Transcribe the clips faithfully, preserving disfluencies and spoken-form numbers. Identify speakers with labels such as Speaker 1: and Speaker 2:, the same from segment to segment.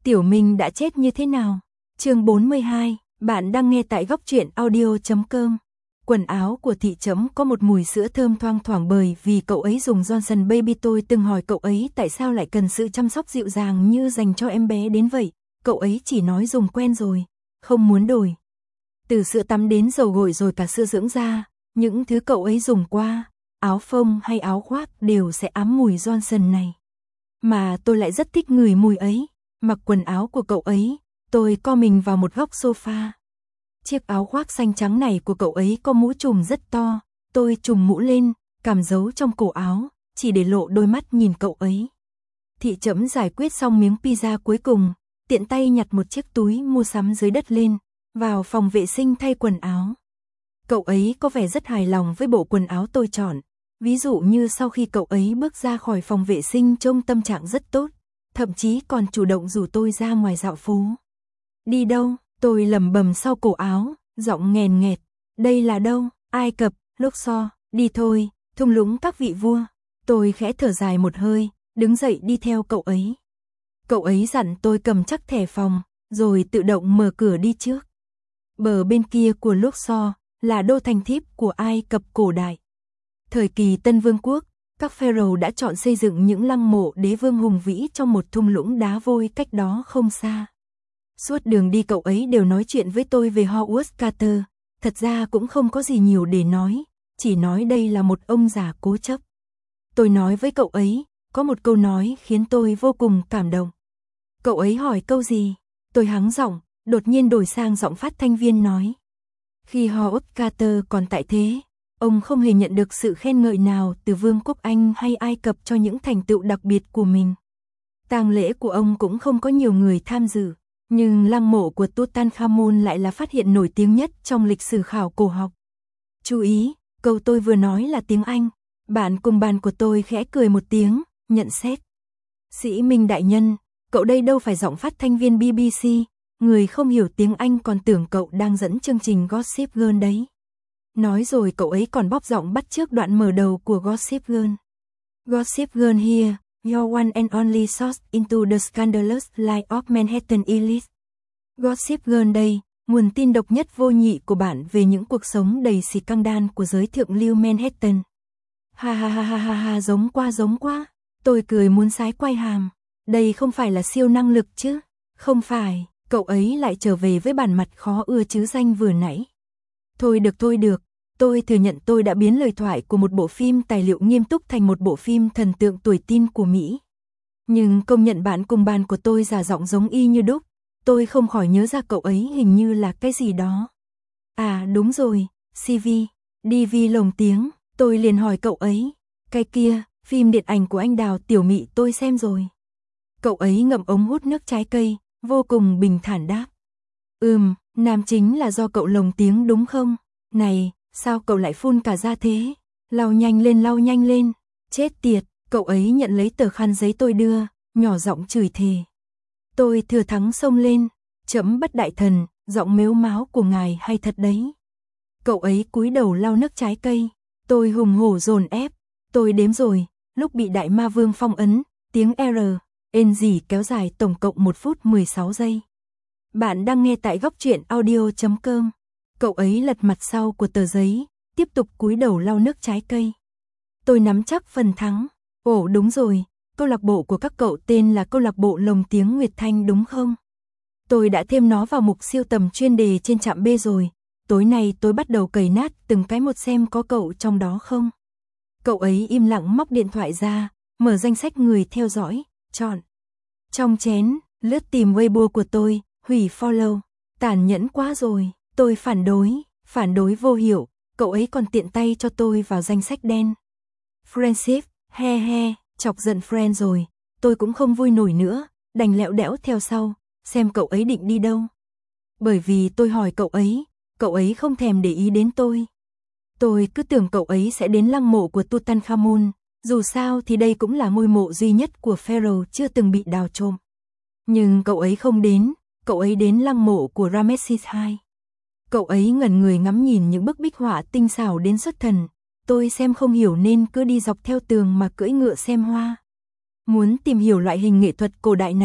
Speaker 1: Tiểu Minh đã chết như thế nào? Chương bốn mươi hai, bạn đang nghe tại góc truyện audio chấm com. Quần áo của Thị Chấm có một mùi sữa thơm thoang thoảng bởi vì cậu ấy dùng Johnson Baby. Tôi từng hỏi cậu ấy tại sao lại cần sự chăm sóc dịu dàng như dành cho em bé đến vậy. Cậu ấy chỉ nói dùng quen rồi, không muốn đổi. Từ sữa tắm đến dầu gội rồi cả sữa dưỡng da, những thứ cậu ấy dùng qua, áo phông hay áo khoác đều sẽ ám mùi Johnson này. Mà tôi lại rất thích ngửi mùi ấy. Mặc quần áo của cậu ấy, tôi co mình vào một góc sofa. Chiếc áo khoác xanh trắng này của cậu ấy có mũ trùm rất to, tôi trùm mũ lên, cằm giấu trong cổ áo, chỉ để lộ đôi mắt nhìn cậu ấy. Thị Chấm giải quyết xong miếng pizza cuối cùng, tiện tay nhặt một chiếc túi mua sắm dưới đất lên, vào phòng vệ sinh thay quần áo. Cậu ấy có vẻ rất hài lòng với bộ quần áo tôi chọn, ví dụ như sau khi cậu ấy bước ra khỏi phòng vệ sinh trông tâm trạng rất tốt, thậm chí còn chủ động rủ tôi ra ngoài dạo phố. Đi đâu? Tôi lẩm bẩm sau cổ áo, giọng nghèn nghẹt. Đây là đâu? Ai Cập, Luxor, đi thôi, thung lũng các vị vua. Tôi khẽ thở dài một hơi, đứng dậy đi theo cậu ấy. Cậu ấy dặn tôi cầm chắc thẻ phòng, rồi tự động mở cửa đi trước. Bờ bên kia của Luxor là đô thành thiếp của Ai Cập cổ đại. Thời kỳ Tân Vương quốc, các pharaoh đã chọn xây dựng những lăng mộ đế vương hùng vĩ trong một thung lũng đá vôi cách đó không xa. Suốt đường đi cậu ấy đều nói chuyện với tôi về Howard Carter, thật ra cũng không có gì nhiều để nói, chỉ nói đây là một ông già cố chấp. Tôi nói với cậu ấy, có một câu nói khiến tôi vô cùng cảm động. Cậu ấy hỏi câu gì? Tôi hắng giọng, đột nhiên đổi sang giọng phát thanh viên nói. Khi Howard Carter còn tại thế, ông không hề nhận được sự khen ngợi nào từ Vương quốc Anh hay Ai Cập cho những thành tựu đặc biệt của mình. Tang lễ của ông cũng không có nhiều người tham dự, nhưng lăng mộ của Tutankhamun lại là phát hiện nổi tiếng nhất trong lịch sử khảo cổ học. Chú ý, câu tôi vừa nói là tiếng Anh. Bạn cùng bàn của tôi khẽ cười một tiếng, nhận xét. Sĩ Minh đại nhân, cậu đây đâu phải giọng phát thanh viên bê bê xê, người không hiểu tiếng Anh còn tưởng cậu đang dẫn chương trình Gossip Girl đấy. Nói rồi cậu ấy còn bóp giọng bắt chước đoạn mở đầu của Gossip Girl. Gossip Girl here, your one and only source into the scandalous life of Manhattan elite. Gossip Girl đây, nguồn tin độc nhất vô nhị của bạn về những cuộc sống đầy scandal của giới thượng lưu Manhattan. Ha ha ha ha ha ha, giống quá giống quá. Tôi cười muốn sái quai hàm. Đây không phải là siêu năng lực chứ? Không phải, cậu ấy lại trở về với bản mặt khó ưa chứ danh vừa nãy. Thôi được thôi được, tôi thừa nhận tôi đã biến lời thoại của một bộ phim tài liệu nghiêm túc thành một bộ phim thần tượng tuổi teen của Mỹ. Nhưng công nhận bạn cùng bàn của tôi giả giọng giống y như đúc, tôi không khỏi nhớ ra cậu ấy hình như là cái gì đó. À đúng rồi, xê vê, đê vê lồng tiếng, tôi liền hỏi cậu ấy, cái kia, phim điện ảnh của anh Đào Tiểu Mị tôi xem rồi. Cậu ấy ngậm ống hút nước trái cây, vô cùng bình thản đáp. Ừm, nam chính là do cậu lồng tiếng đúng không? Này, sao cậu lại phun cả ra thế? Lau nhanh lên lau nhanh lên. Chết tiệt, cậu ấy nhận lấy tờ khăn giấy tôi đưa, nhỏ giọng chửi thề. Tôi thừa thắng xông lên, Chấm bất đại thần, giọng mếu máo của ngài hay thật đấy. Cậu ấy cúi đầu lau nước trái cây, tôi hùng hổ dồn ép. Tôi đếm rồi, lúc bị đại ma vương phong ấn, tiếng R, N gì kéo dài tổng cộng một phút mười sáu giây. Bạn đang nghe tại góc truyện audio chấm com. Cậu ấy lật mặt sau của tờ giấy, tiếp tục cúi đầu lau nước trái cây. Tôi nắm chắc phần thắng. Ồ đúng rồi, câu lạc bộ của các cậu tên là câu lạc bộ lồng tiếng Nguyệt Thanh đúng không? Tôi đã thêm nó vào mục siêu tầm chuyên đề trên trạm B rồi. Tối nay tôi bắt đầu cày nát từng cái một xem có cậu trong đó không. Cậu ấy im lặng móc điện thoại ra, mở danh sách người theo dõi, chọn. Trong chén, lướt tìm Weibo của tôi, hủy follow. Tàn nhẫn quá rồi, tôi phản đối, phản đối vô hiệu, cậu ấy còn tiện tay cho tôi vào danh sách đen. Friendship, he he, chọc giận friend rồi, tôi cũng không vui nổi nữa, đành lẹo đẽo theo sau, xem cậu ấy định đi đâu. Bởi vì tôi hỏi cậu ấy, cậu ấy không thèm để ý đến tôi. Tôi cứ tưởng cậu ấy sẽ đến lăng mộ của Tutankhamun, dù sao thì đây cũng là ngôi mộ duy nhất của pharaoh chưa từng bị đào trộm. Nhưng cậu ấy không đến, cậu ấy đến lăng mộ của Ramesses đệ nhị. Cậu ấy ngẩn người ngắm nhìn những bức bích họa tinh xảo đến xuất thần, tôi xem không hiểu nên cứ đi dọc theo tường mà cưỡi ngựa xem hoa. Muốn tìm hiểu loại hình nghệ thuật cổ đại này,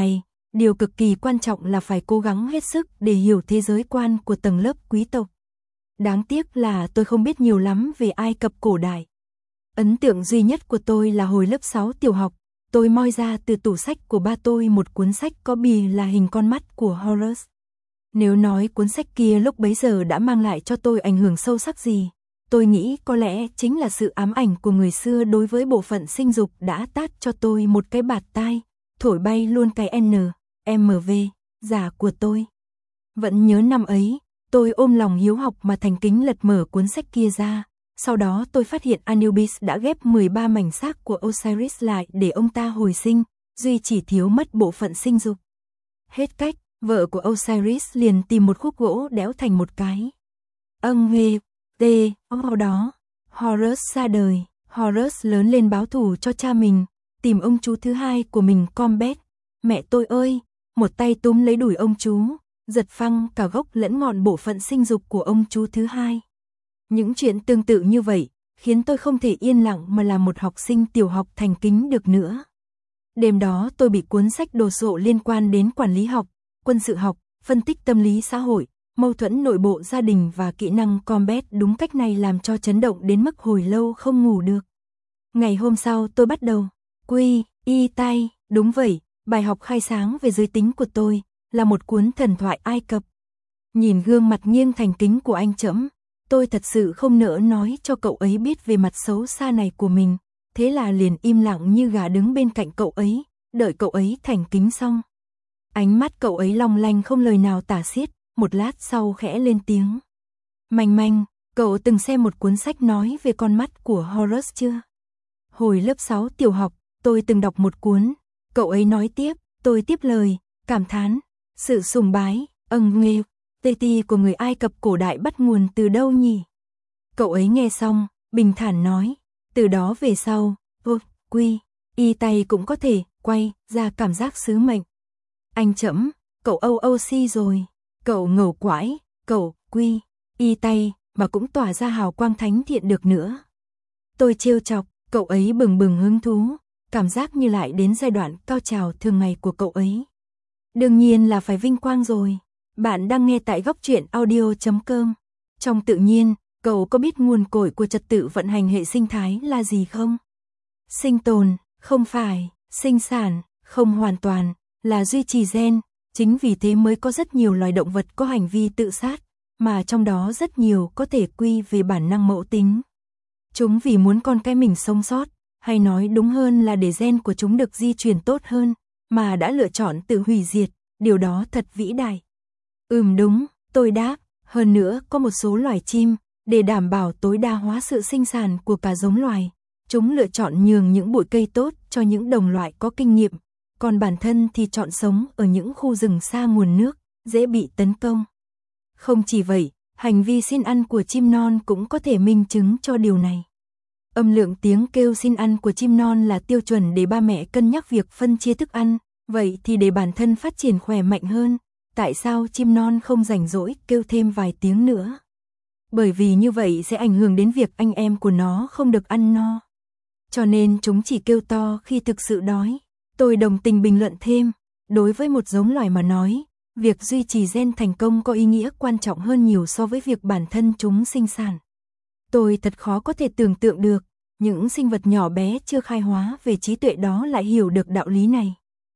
Speaker 1: điều cực kỳ quan trọng là phải cố gắng hết sức để hiểu thế giới quan của tầng lớp quý tộc. Đáng tiếc là tôi không biết nhiều lắm về Ai Cập cổ đại. Ấn tượng duy nhất của tôi là hồi lớp sáu tiểu học, tôi moi ra từ tủ sách của ba tôi một cuốn sách có bìa là hình con mắt của Horus. Nếu nói cuốn sách kia lúc bấy giờ đã mang lại cho tôi ảnh hưởng sâu sắc gì, tôi nghĩ có lẽ chính là sự ám ảnh của người xưa đối với bộ phận sinh dục đã tát cho tôi một cái bạt tai, thổi bay luôn cái N, M V, giả của tôi. Vẫn nhớ năm ấy, tôi ôm lòng hiếu học mà thành kính lật mở cuốn sách kia ra. Sau đó tôi phát hiện Anubis đã ghép mười ba mảnh xác của Osiris lại để ông ta hồi sinh, duy chỉ thiếu mất bộ phận sinh dục. Hết cách, vợ của Osiris liền tìm một khúc gỗ đẽo thành một cái. Âng hê, tê, sau đó, Horus ra đời, Horus lớn lên báo thù cho cha mình, tìm ông chú thứ hai của mình Combet. Mẹ tôi ơi, một tay túm lấy đùi ông chú, giật phăng cả gốc lẫn ngọn bộ phận sinh dục của ông chú thứ hai. Những chuyện tương tự như vậy, khiến tôi không thể yên lặng mà làm một học sinh tiểu học thành kính được nữa. Đêm đó tôi bị cuốn sách đồ sộ liên quan đến quản lý học, quân sự học, phân tích tâm lý xã hội, mâu thuẫn nội bộ gia đình và kỹ năng combat đúng cách này làm cho chấn động đến mức hồi lâu không ngủ được. Ngày hôm sau tôi bắt đầu, quy, y tay, đúng vậy, bài học khai sáng về giới tính của tôi, là một cuốn thần thoại Ai Cập. Nhìn gương mặt nghiêng thành kính của anh Trẫm, tôi thật sự không nỡ nói cho cậu ấy biết về mặt xấu xa này của mình, thế là liền im lặng như gà đứng bên cạnh cậu ấy, đợi cậu ấy thành kính xong. Ánh mắt cậu ấy long lanh không lời nào tả xiết, một lát sau khẽ lên tiếng. Manh Manh, cậu từng xem một cuốn sách nói về con mắt của Horus chưa? Hồi lớp sáu tiểu học, tôi từng đọc một cuốn, cậu ấy nói tiếp, tôi tiếp lời, cảm thán, sự sùng bái, âng nghê, tê ti của người Ai Cập cổ đại bắt nguồn từ đâu nhỉ? Cậu ấy nghe xong, bình thản nói, từ đó về sau, ô, quy, y tay cũng có thể quay ra cảm giác sứ mệnh. Anh Trẫm, cậu âu âu si rồi, cậu ngầu quãi, cậu quy, y tay mà cũng tỏa ra hào quang thánh thiện được nữa. Tôi trêu chọc, cậu ấy bừng bừng hứng thú, cảm giác như lại đến giai đoạn cao trào thường ngày của cậu ấy. Đương nhiên là phải vinh quang rồi. Bạn đang nghe tại góc truyện audio chấm com. Trong tự nhiên, cậu có biết nguồn cội của trật tự vận hành hệ sinh thái là gì không? Sinh tồn, không phải, sinh sản, không hoàn toàn, là duy trì gen. Chính vì thế mới có rất nhiều loài động vật có hành vi tự sát, mà trong đó rất nhiều có thể quy về bản năng mẫu tính. Chúng vì muốn con cái mình sống sót, hay nói đúng hơn là để gen của chúng được di truyền tốt hơn, mà đã lựa chọn tự hủy diệt, điều đó thật vĩ đại. Ừm đúng, tôi đáp, hơn nữa có một số loài chim, để đảm bảo tối đa hóa sự sinh sản của cả giống loài, chúng lựa chọn nhường những bụi cây tốt cho những đồng loại có kinh nghiệm, còn bản thân thì chọn sống ở những khu rừng xa nguồn nước, dễ bị tấn công. Không chỉ vậy, hành vi xin ăn của chim non cũng có thể minh chứng cho điều này. Âm lượng tiếng kêu xin ăn của chim non là tiêu chuẩn để ba mẹ cân nhắc việc phân chia thức ăn, vậy thì để bản thân phát triển khỏe mạnh hơn, tại sao chim non không rảnh rỗi kêu thêm vài tiếng nữa? Bởi vì như vậy sẽ ảnh hưởng đến việc anh em của nó không được ăn no. Cho nên chúng chỉ kêu to khi thực sự đói. Tôi đồng tình bình luận thêm, đối với một giống loài mà nói, việc duy trì gen thành công có ý nghĩa quan trọng hơn nhiều so với việc bản thân chúng sinh sản. Tôi thật khó có thể tưởng tượng được, những sinh vật nhỏ bé chưa khai hóa về trí tuệ đó lại hiểu được đạo lý này.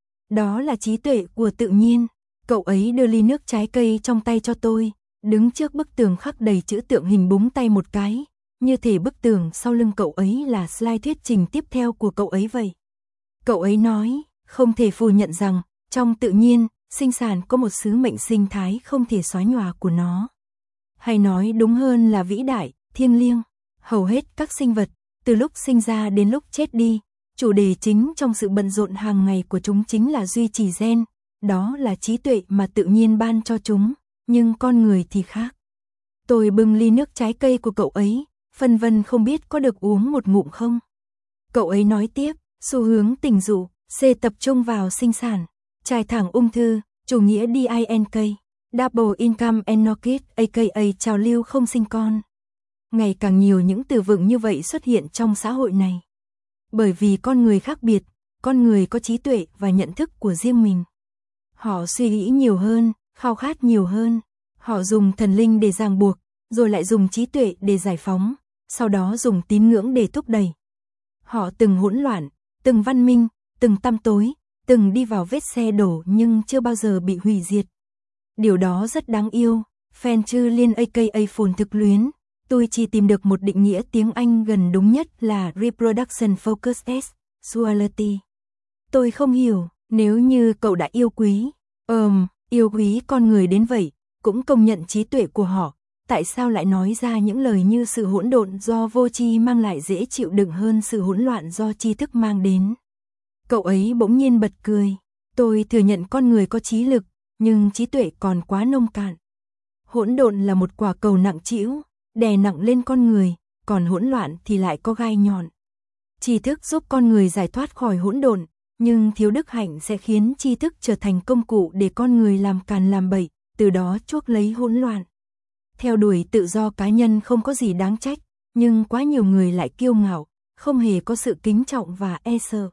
Speaker 1: Đó là trí tuệ của tự nhiên. Cậu ấy đưa ly nước trái cây trong tay cho tôi, đứng trước bức tường khắc đầy chữ tượng hình búng tay một cái, như thể bức tường sau lưng cậu ấy là slide thuyết trình tiếp theo của cậu ấy vậy. Cậu ấy nói, không thể phủ nhận rằng, trong tự nhiên, sinh sản có một sứ mệnh sinh thái không thể xóa nhòa của nó. Hay nói đúng hơn là vĩ đại, thiêng liêng. Hầu hết các sinh vật, từ lúc sinh ra đến lúc chết đi, chủ đề chính trong sự bận rộn hàng ngày của chúng chính là duy trì gen. Đó là trí tuệ mà tự nhiên ban cho chúng, nhưng con người thì khác. Tôi bưng ly nước trái cây của cậu ấy, phân vân không biết có được uống một ngụm không. Cậu ấy nói tiếp, xu hướng tình dục, C tập trung vào sinh sản, trải thẳng ung thư, chủ nghĩa đê i en ca, Double Income Anarchist aka trào lưu không sinh con. Ngày càng nhiều những từ vựng như vậy xuất hiện trong xã hội này. Bởi vì con người khác biệt, con người có trí tuệ và nhận thức của riêng mình. Họ suy nghĩ nhiều hơn, khao khát nhiều hơn. Họ dùng thần linh để ràng buộc, rồi lại dùng trí tuệ để giải phóng, sau đó dùng tín ngưỡng để thúc đẩy. Họ từng hỗn loạn, từng văn minh, từng tăm tối, từng đi vào vết xe đổ nhưng chưa bao giờ bị hủy diệt. Điều đó rất đáng yêu. Fan Chư Liên aka Phồn Thực Luyến. Tôi chỉ tìm được một định nghĩa tiếng Anh gần đúng nhất là Reproduction Focused Sexuality. Tôi không hiểu, nếu như cậu đã yêu quý, ờm, yêu quý con người đến vậy, cũng công nhận trí tuệ của họ, tại sao lại nói ra những lời như sự hỗn độn do vô tri mang lại dễ chịu đựng hơn sự hỗn loạn do tri thức mang đến. Cậu ấy bỗng nhiên bật cười. Tôi thừa nhận con người có trí lực, nhưng trí tuệ còn quá nông cạn. Hỗn độn là một quả cầu nặng trĩu, đè nặng lên con người, còn hỗn loạn thì lại có gai nhọn. Tri thức giúp con người giải thoát khỏi hỗn độn, nhưng thiếu đức hạnh sẽ khiến tri thức trở thành công cụ để con người làm càn làm bậy, từ đó chuốc lấy hỗn loạn. Theo đuổi tự do cá nhân không có gì đáng trách, nhưng quá nhiều người lại kiêu ngạo, không hề có sự kính trọng và e sợ.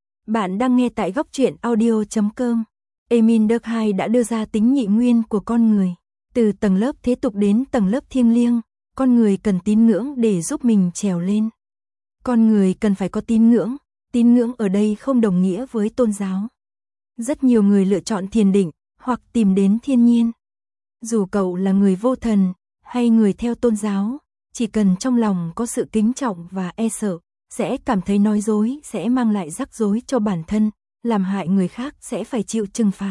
Speaker 1: Bạn đang nghe tại góc truyện audio chấm com. Emile Durkheim đã đưa ra tính nhị nguyên của con người. Từ tầng lớp thế tục đến tầng lớp thiêng liêng, con người cần tín ngưỡng để giúp mình trèo lên. Con người cần phải có tín ngưỡng, tín ngưỡng ở đây không đồng nghĩa với tôn giáo. Rất nhiều người lựa chọn thiền định, hoặc tìm đến thiên nhiên. Dù cậu là người vô thần, hay người theo tôn giáo, chỉ cần trong lòng có sự kính trọng và e sợ, sẽ cảm thấy nói dối sẽ mang lại rắc rối cho bản thân, làm hại người khác sẽ phải chịu trừng phạt.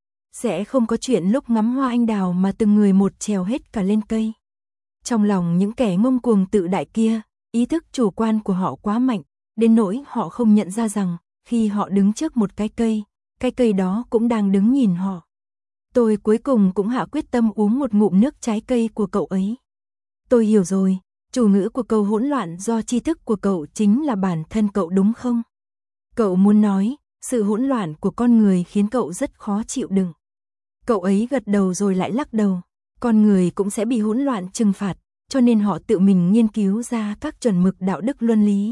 Speaker 1: Sẽ không có chuyện lúc ngắm hoa anh đào mà từng người một trèo hết cả lên cây. Trong lòng những kẻ ngông cuồng tự đại kia, ý thức chủ quan của họ quá mạnh, đến nỗi họ không nhận ra rằng, khi họ đứng trước một cái cây, cái cây đó cũng đang đứng nhìn họ. Tôi cuối cùng cũng hạ quyết tâm uống một ngụm nước trái cây của cậu ấy. Tôi hiểu rồi, chủ ngữ của câu hỗn loạn do tri thức của cậu chính là bản thân cậu đúng không? Cậu muốn nói, sự hỗn loạn của con người khiến cậu rất khó chịu đựng. Cậu ấy gật đầu rồi lại lắc đầu. Con người cũng sẽ bị hỗn loạn trừng phạt, cho nên họ tự mình nghiên cứu ra các chuẩn mực đạo đức luân lý.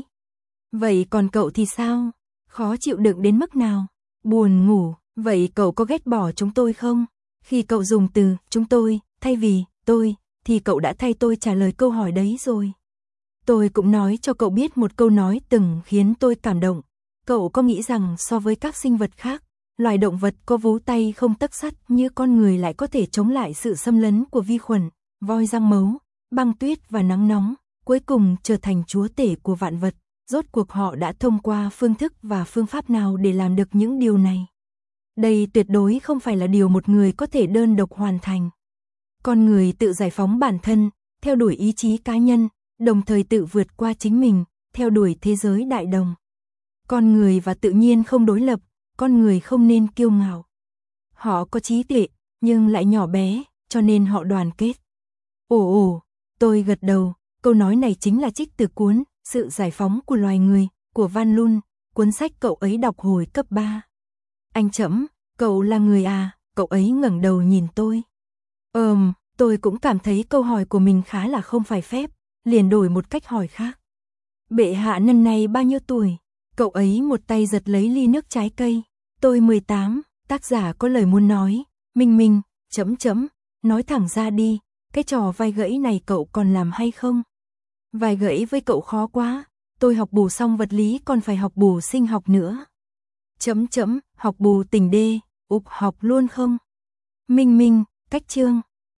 Speaker 1: Vậy còn cậu thì sao? Khó chịu đựng đến mức nào? Buồn ngủ, vậy cậu có ghét bỏ chúng tôi không? Khi cậu dùng từ chúng tôi, thay vì tôi, thì cậu đã thay tôi trả lời câu hỏi đấy rồi. Tôi cũng nói cho cậu biết một câu nói từng khiến tôi cảm động. Cậu có nghĩ rằng so với các sinh vật khác, loài động vật có vú tay không tấc sắt như con người lại có thể chống lại sự xâm lấn của vi khuẩn, voi răng mấu, băng tuyết và nắng nóng, cuối cùng trở thành chúa tể của vạn vật. Rốt cuộc họ đã thông qua phương thức và phương pháp nào để làm được những điều này? Đây tuyệt đối không phải là điều một người có thể đơn độc hoàn thành. Con người tự giải phóng bản thân, theo đuổi ý chí cá nhân, đồng thời tự vượt qua chính mình, theo đuổi thế giới đại đồng. Con người và tự nhiên không đối lập, con người không nên kiêu ngạo. Họ có trí tuệ, nhưng lại nhỏ bé, cho nên họ đoàn kết. Ồ ồ, tôi gật đầu, câu nói này chính là trích từ cuốn Sự giải phóng của loài người, của Van Loon, cuốn sách cậu ấy đọc hồi cấp ba. Anh chấm, cậu là người à, cậu ấy ngẩng đầu nhìn tôi. Ờm, tôi cũng cảm thấy câu hỏi của mình khá là không phải phép, liền đổi một cách hỏi khác. Bệ hạ năm nay bao nhiêu tuổi? Cậu ấy một tay giật lấy ly nước trái cây. Tôi mười tám, tác giả có lời muốn nói, Minh Minh, chấm chấm, nói thẳng ra đi, cái trò vai gãy này cậu còn làm hay không? Vai gãy với cậu khó quá, tôi học bù xong vật lý còn phải học bù sinh học nữa. Chấm chấm, học bù tình đê, ục học luôn không? Minh Minh, cách chương.